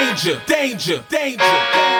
danger, danger, danger,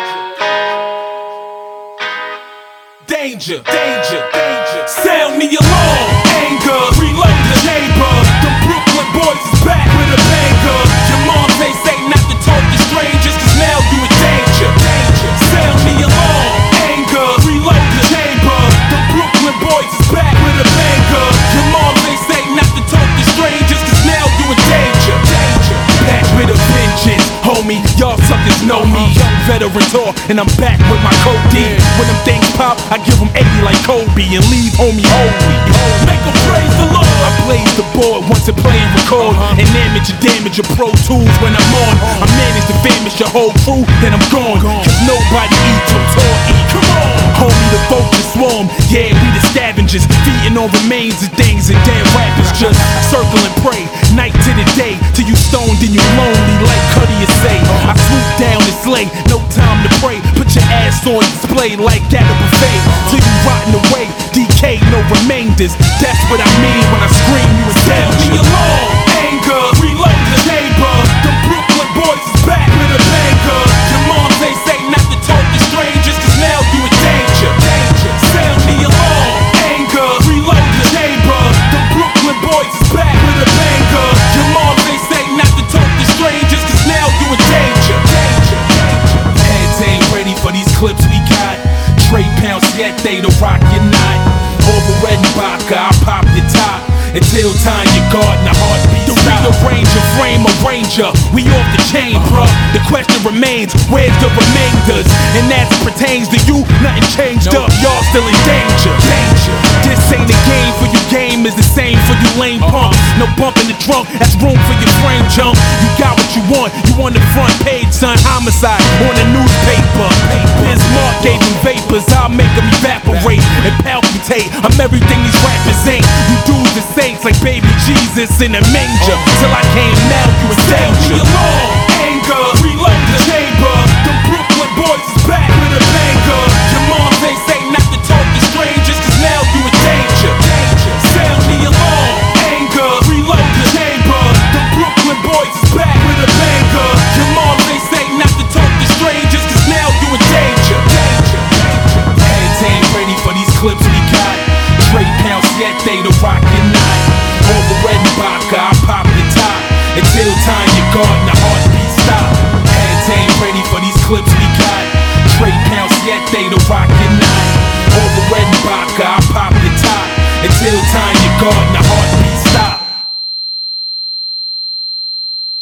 danger, danger, danger. Sound me alarm, anger, reload the chamber. The Brooklyn boys is back with a banger. Your mom say not to talk to strangers, cause now you in danger, danger. Sound me alarm, anger, reload the chamber. The Brooklyn boys is back with a banger. Your mom say not to talk to strangers, cause now you in danger, danger. Back with a vengeance, homie, y'all suckers know me. Young veteran talk, and I'm back with my code D. When them things pop, I give them 80 like Kobe and leave homie holy. Make them praise the Lord. I blaze the board once to play and record, and damage your Pro Tools when I'm on. I manage to famish your whole crew, then I'm gone. Cause nobody eats, I'm tall eat. Come on, homie, the vultures swarm. Yeah, we the scavengers, feeding on remains of things and dead rappers. Just circle and pray, night to the day, till you stoned and you lonely like Cuddy is say. I swoop down and slay, no time to pray. Put your ass on display like that of a buffet, till you rotting away, DK, no remainders. That's what I mean when I scream you in danger. Sound me alarm, anger, reload the chamber. The Brooklyn boys is back with a banger. Your mom say not to talk to strangers, cause now you in danger, danger. Sound me alarm, anger, reload the chamber. The Brooklyn boys is back with a banger. Your mom say not to talk to strangers, cause now you in danger, danger. Heads ain't ready for these clips we got. Trey Pound Siete to rock your knot. Over red and vodka, I pop your top. Until time your guard and the heartbeat stop. To rearrange your frame arranger, we off the chain, bruh. The question remains, where's the remainders? And as it pertains to you, nothing changed up, y'all still in danger, danger. This ain't a game for you, game is the same for you lame punks. No bump in the trunk, that's room for your frame jump. You got what you on the front page, son. Homicide on the newspaper. Bismarck gave him vapors, I'll make them evaporate and palpitate. I'm everything these rappers ain't. You dudes the saints like baby Jesus in a manger. Till I came now, you in danger. Alarm, anger, reload the chamber. The Brooklyn boys is back with a banger. Your mom say not to talk to strangers, cause now you in danger, danger. Sound the alarm, anger, reload the chamber. The Brooklyn boys is back with a banger. Your mom say not to talk to strangers, cause now you in danger, danger. Heads ain't ready for these clips we got. Trey Pound Siete to rock your knot. Over red and vodka, I pop the top. Until time your guard and the heartbeat stop. Heads ain't ready for these clips we got. Trey Pound Siete to rock your knot. Over red and vodka, I pop the top. Until time your guard and the